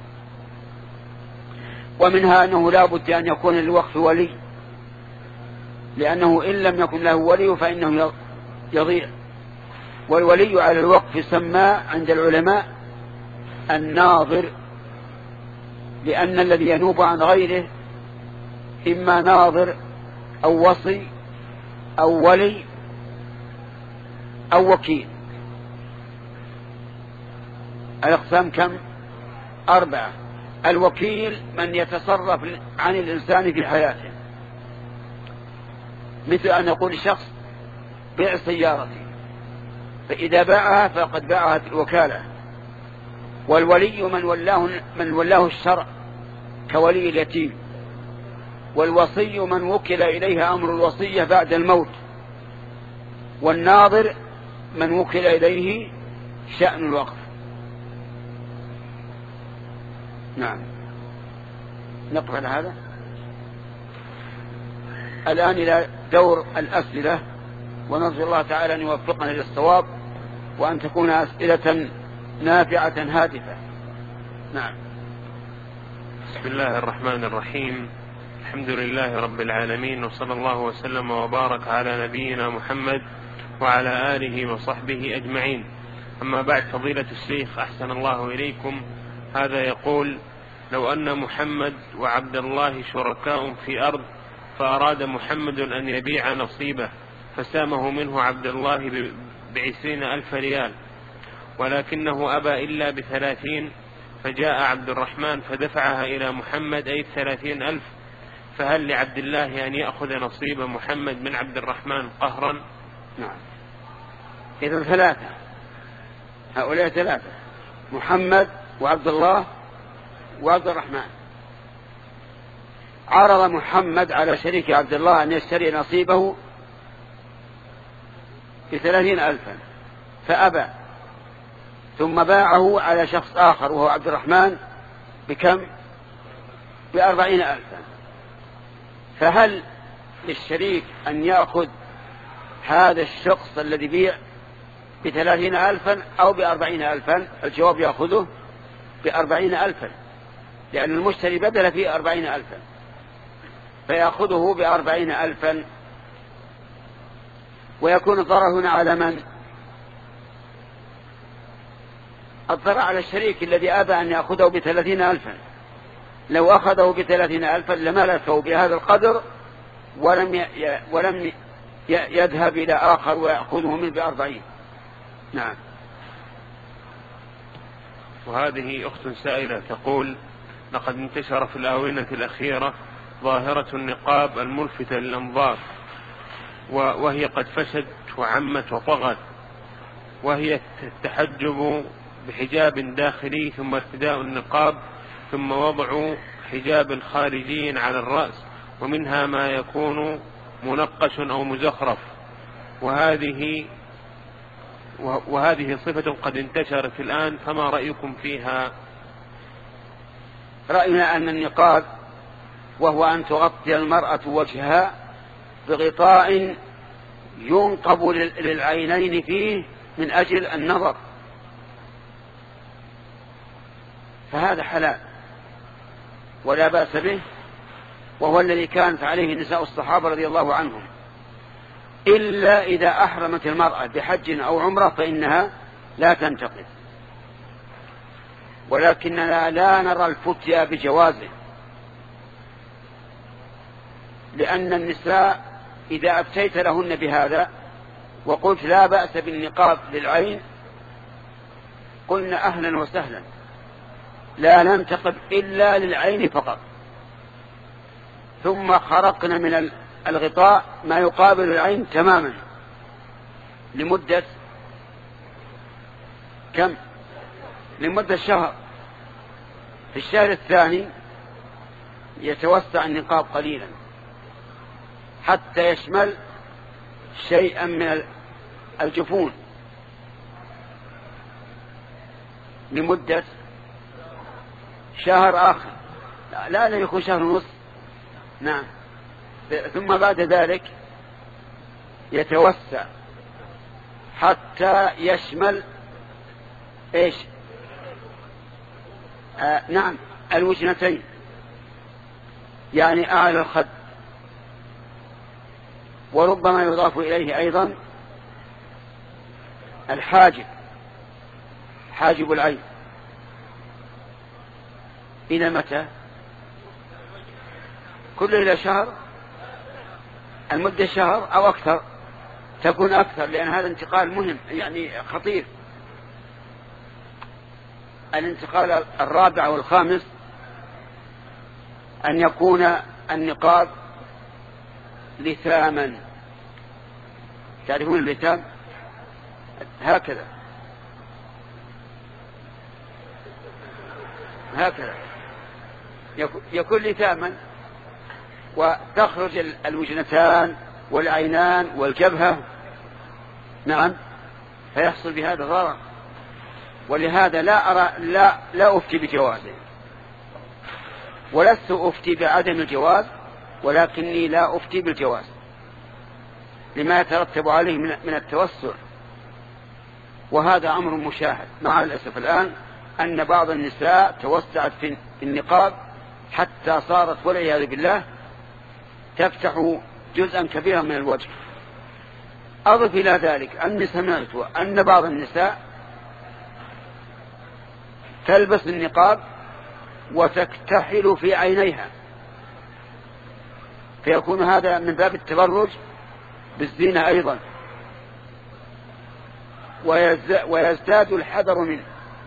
ومنها أنه لا بد أن يكون للوقف ولي، لأنه إن لم يكن له ولي فإنه يضيع. والولي على الوقف يسمى عند العلماء الناظر، لأن الذي ينوب عن غيره إما ناظر أو وصي أو ولي أو وكيل. الأقسام كم؟ أربعة. الوكيل من يتصرف عن الإنسان في حياته، مثل أن يقول شخص بيع سيارتي، فإذا باعها فقد باعها الوكالة. والولي من ولاه, من ولاه الشرع كولي اليتيم. والوصي من وكل إليه أمر الوصية بعد الموت. والناظر من وكل إليه شأن الوقف. نعم، نقف على هذا. الآن إلى دور الأسئلة، ونرجو الله تعالى أن يوفقنا للصواب، وأن تكون أسئلة نافعة هادفة. نعم.
بسم الله الرحمن الرحيم. الحمد لله رب العالمين، وصلى الله وسلم وبارك على نبينا محمد وعلى آله وصحبه أجمعين. أما بعد، فضيلة الشيخ أحسن الله إليكم، هذا يقول: لو أن محمد وعبد الله شركاء في أرض، فأراد محمد أن يبيع نصيبه، فسامه منه عبد الله بعشرين ألف ريال، ولكنه أبى إلا بثلاثين، فجاء عبد الرحمن فدفعها إلى محمد أي ثلاثين ألف، فهل لعبد الله أن يأخذ نصيب محمد من عبد الرحمن قهرا؟
نعم. إذن ثلاثة، هؤلاء ثلاثة: محمد وعبد الله وعبد الرحمن. عرض محمد على شريك عبد الله أن يشتري نصيبه بثلاثين ألفا فأبى، ثم باعه على شخص آخر وهو عبد الرحمن بكم؟ بأربعين ألفا. فهل للشريك أن يأخذ هذا الشخص الذي بيع بثلاثين ألفا أو بأربعين ألفا؟ الجواب: يأخذه بأربعين ألفا، لأن المشتري بدل فيه أربعين ألفا، فيأخذه بأربعين ألفا. ويكون الضرر هنا على من؟ الضرر على الشريك الذي أبى أن يأخذه بثلاثين ألفا. لو أخذه بثلاثين ألفا لملكه بهذا القدر ولم ي... ولم يذهب إلى آخر ويأخذه منه بأربعين. نعم.
وهذه أخت سائلة تقول: لقد انتشر في الآونة الأخيرة ظاهرة النقاب الملفتة للأنظار، وهي قد فشت وعمت وطغت، وهي التحجب بحجاب داخلي ثم ارتداء النقاب ثم وضع حجاب خارجي على الرأس، ومنها ما يكون منقش أو مزخرف، وهذه وهذه صفة قد انتشرت الآن، فما رأيكم فيها؟
رأينا أن النقاب وهو أن تغطي المرأة وجهها بغطاء ينقب للعينين فيه من أجل النظر، فهذا حلال ولا بأس به، وهو الذي كانت عليه نساء الصحابة رضي الله عنهم، إلا إذا أحرمت المرأة بحج أو عمرة فإنها لا تنتقد. ولكننا لا نرى الفتيا بجوازه، لأن النساء إذا أفتيت لهن بهذا وقلت لا بأس بالنقاب للعين قلنا أهلا وسهلا، لا ننتقب إلا للعين فقط، ثم خرقنا من الغطاء ما يقابل العين تماما لمدة كم؟ لمدة شهر. في الشهر الثاني يتوسع النقاب قليلا حتى يشمل شيئا من الجفون لمدة شهر آخر، لا لا يكون شهر ونصف. نعم. ثم بعد ذلك يتوسع حتى يشمل ايش؟ آه نعم، الوجنتين، يعني أعلى الخد. وربما يضاف إليه أيضا الحاجب، حاجب العين. إلى متى؟ كل إلى شهر، المدة شهر أو أكثر، تكون أكثر، لأن هذا انتقال مهم يعني خطير. الانتقال الرابع والخامس أن يكون النقاب لثاما. تعرفون اللثام؟ هكذا هكذا يكون لثاما، وتخرج الوجنتان والعينان والجبهة. نعم، فيحصل بهذا ضرر، ولهذا لا أرى لا لا أفتي بجوازه، ولست أفتي بعدم الجواز، ولكني لا أفتي بالجواز لما يترتب عليه من التوسع، وهذا أمر مشاهد مع الأسف الآن، أن بعض النساء توسعت في النقاب حتى صارت والعياذ بالله تفتح جزءا كبيرا من الوجه. أضف إلى ذلك أني سمعت أن بعض النساء تلبس النقاب وتكتحل في عينيها، فيكون هذا من باب التبرج بالزينة أيضا، ويزداد الحذر منه.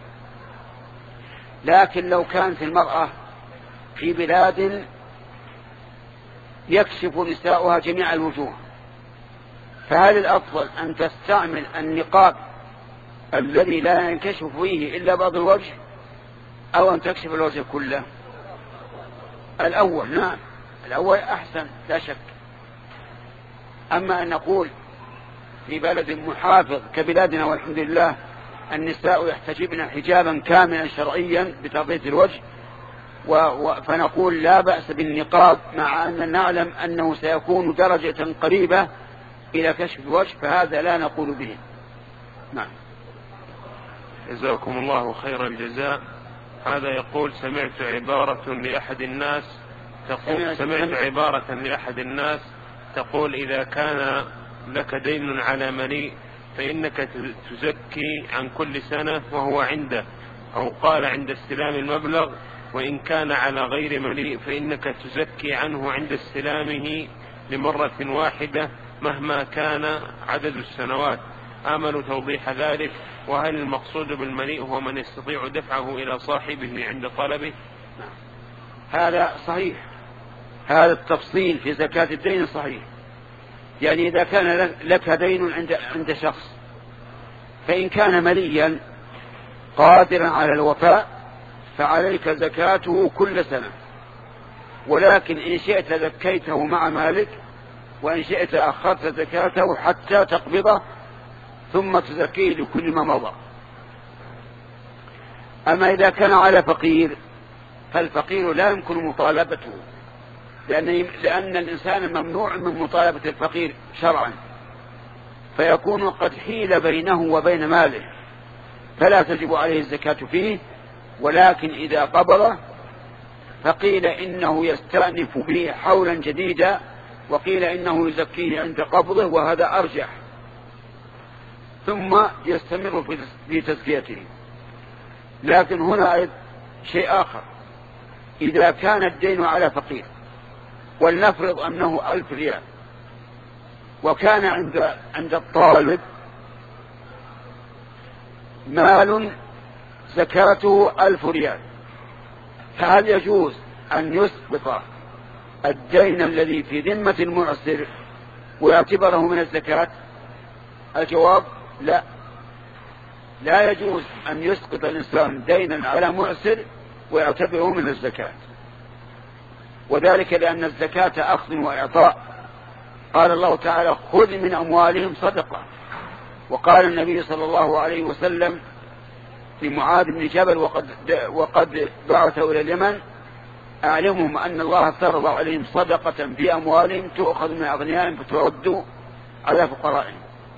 لكن لو كانت المرأة في بلاد يكشف نساؤها جميع الوجوه فهل الأفضل أن تستعمل النقاب الذي لا ينكشف فيه إلا بعض الوجه أو أن تكشف الوجه كله؟ الأول نعم، الأول أحسن لا شك. أما أن نقول في بلد محافظ كبلادنا والحمد لله النساء يحتجبن حجابا كاملا شرعيا بتغطية الوجه، و... و... فنقول لا بأس بالنقاب، مع أن نعلم أنه سيكون درجة قريبة إلى كشف الوجه، فهذا لا نقول به. نعم.
جزاكم الله خير الجزاء. هذا يقول سمعت عبارة لأحد الناس تقول سمعت عبارة لأحد الناس تقول إذا كان لك دين على مليء فإنك تزكي عن كل سنة وهو عنده، أو قال عند استلام المبلغ، وإن كان على غير مليء فإنك تزكي عنه عند استلامه لمرة واحدة مهما كان عدد السنوات. آمل توضيح ذلك. وهل المقصود بالمليء هو من يستطيع دفعه إلى صاحبه عند طلبه؟
هذا صحيح، هذا التفصيل في زكاة الدين صحيح. يعني إذا كان لك دين عند عند شخص فإن كان مليا قادرا على الوفاء فعليك زكاته كل سنة، ولكن إن شئت زكيته مع مالك، وإن شئت أخرت زكاته حتى تقبضه ثم تزكيه لكل ما مضى. أما إذا كان على فقير فالفقير لا يمكن مطالبته، لأن, لأن الإنسان ممنوع من مطالبة الفقير شرعا، فيكون قد حيل بينه وبين ماله فلا تجب عليه الزكاة فيه. ولكن إذا قبضه فقيل إنه يستأنف به حولا جديدا، وقيل إنه يزكيه عند قبضه، وهذا أرجح، ثم يستمر في تزكيته. لكن هنا شيء آخر، إذا كان الدين على فقير ولنفرض أنه ألف ريال، وكان عند عند الطالب مال زكاته ألف ريال، فهل يجوز أن يسقط الدين الذي في ذمة المعسر ويعتبره من الزكاة؟ الجواب لا، لا يجوز أن يسقط الإنسان دينا على معسر ويعتبره من الزكاة، وذلك لأن الزكاة أخذ وإعطاء. قال الله تعالى خذ من أموالهم صدقة، وقال النبي صلى الله عليه وسلم لمعاذ بن جبل وقد, وقد بعثه إلى اليمن أعلمهم أن الله فرض عليهم صدقة في أموالهم تؤخذ من أغنيائهم فترد على فقرائهم.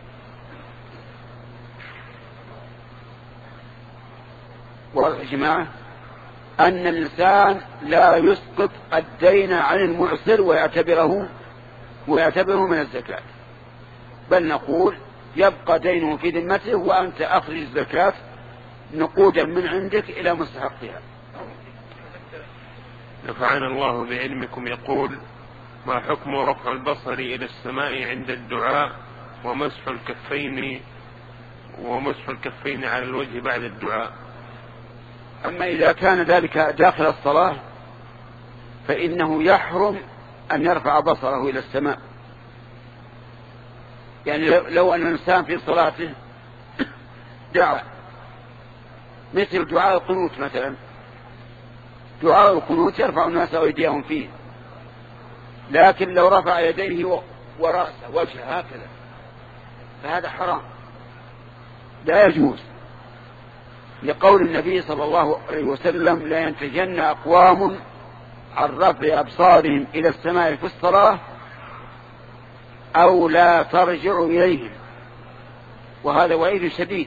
واضح يا جماعة أن الإنسان لا يسقط الدين عن المعسر ويعتبره ويعتبره من الزكاة، بل نقول يبقى دينه في ذمته وأنت أخرج الزكاة نقودا من عندك إلى مستحقها.
نفعنا الله بعلمكم. يقول ما حكم رفع البصر إلى السماء عند الدعاء ومسح الكفين ومسح الكفين على الوجه بعد الدعاء؟
أما إذا كان ذلك داخل الصلاة فإنه يحرم أن يرفع بصره إلى السماء. يعني لو أن الإنسان في صلاته دعا مثل دعاء القنوت مثلا، دعاء القنوت يرفع الناس أيديهم فيه، لكن لو رفع يديه ورأسه وجهه هكذا فهذا حرام لا يجوز، لقول النبي صلى الله عليه وسلم لا ينتهين أقوام عن رفع أبصارهم إلى السماء في الصلاة أو لا ترجع إليهم، وهذا وعيد شديد.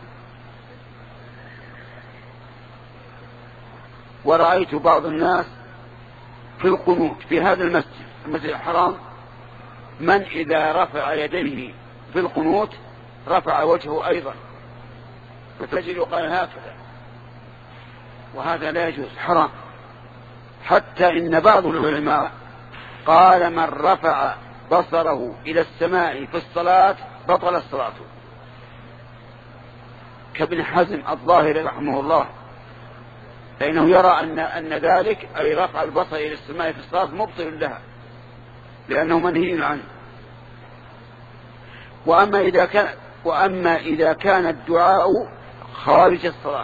ورأيت بعض الناس في القنوت في هذا المسجد المسجد الحرام من إذا رفع يديه في القنوت رفع وجهه أيضا، فتجد قال هكذا، وهذا لا يجوز حرام. حتى إن بعض العلماء قال من رفع بصره إلى السماء في الصلاة بطل الصلاة، كابن حزم الظاهري رحمه الله، فإنه يرى أن, أن ذلك أي رفع البصر إلى السماء في الصلاة مبطل لها لأنه منهي عنه. وأما إذا كان وأما إذا كان الدعاء خارج الصلاة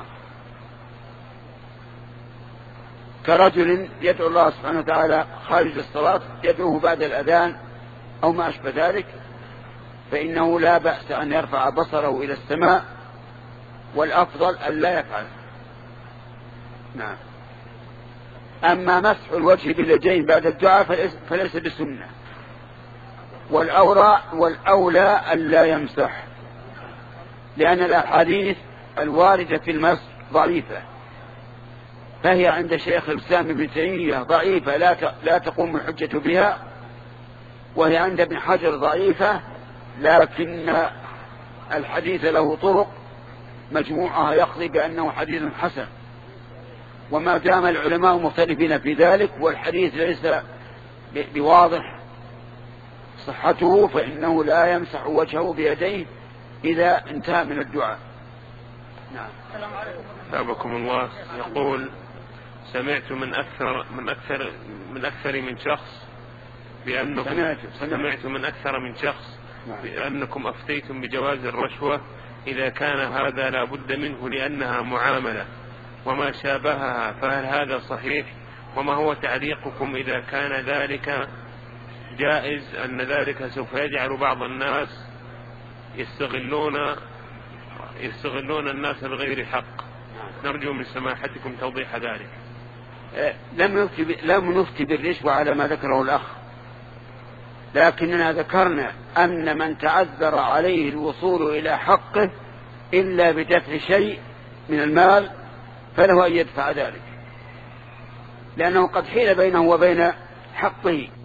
كرجل يدعو الله سبحانه وتعالى خارج الصلاة يدعوه بعد الأذان أو ما أشبه ذلك، فإنه لا بأس أن يرفع بصره إلى السماء، والأفضل أن لا يفعل. نعم. أما مسح الوجه باليدين بعد الدعاء فليس بسنة، والأولى والأولى أن لا يمسح، لأن الأحاديث الواردة في المسح ضعيفة، فهي عند شيخ الإسلام ابن تيمية ضعيفة لا لا تقوم الحجة بها، وهي عند ابن حجر ضعيفة، لكن الحديث له طرق مجموعها يقضي بأنه حديث حسن. وما دام العلماء مختلفين في ذلك والحديث ليس بواضح صحته، فإنه لا يمسح وجهه بيديه إذا انتهى من الدعاء. نعم.
ثابكم الله. يقول: سمعت من أكثر من أكثر من أكثر من شخص بأنكم سمعت, سمعت من أكثر من شخص بأنكم أفتيتم بجواز الرشوة إذا كان هذا لا بد منه لأنها معاملة وما شابهها، فهل هذا صحيح؟ وما هو تعليقكم إذا كان ذلك جائز، أن ذلك سوف يجعل بعض الناس يستغلون يستغلون الناس بغير حق؟ نرجو من سماحتكم توضيح ذلك.
لم نفتي لم نفتي بالرشوة على ما ذكره الأخ، لكننا ذكرنا أن من تعذر عليه الوصول إلى حقه إلا بدفع شيء من المال فله أن يدفع ذلك، لأنه قد حيل بينه وبين حقه.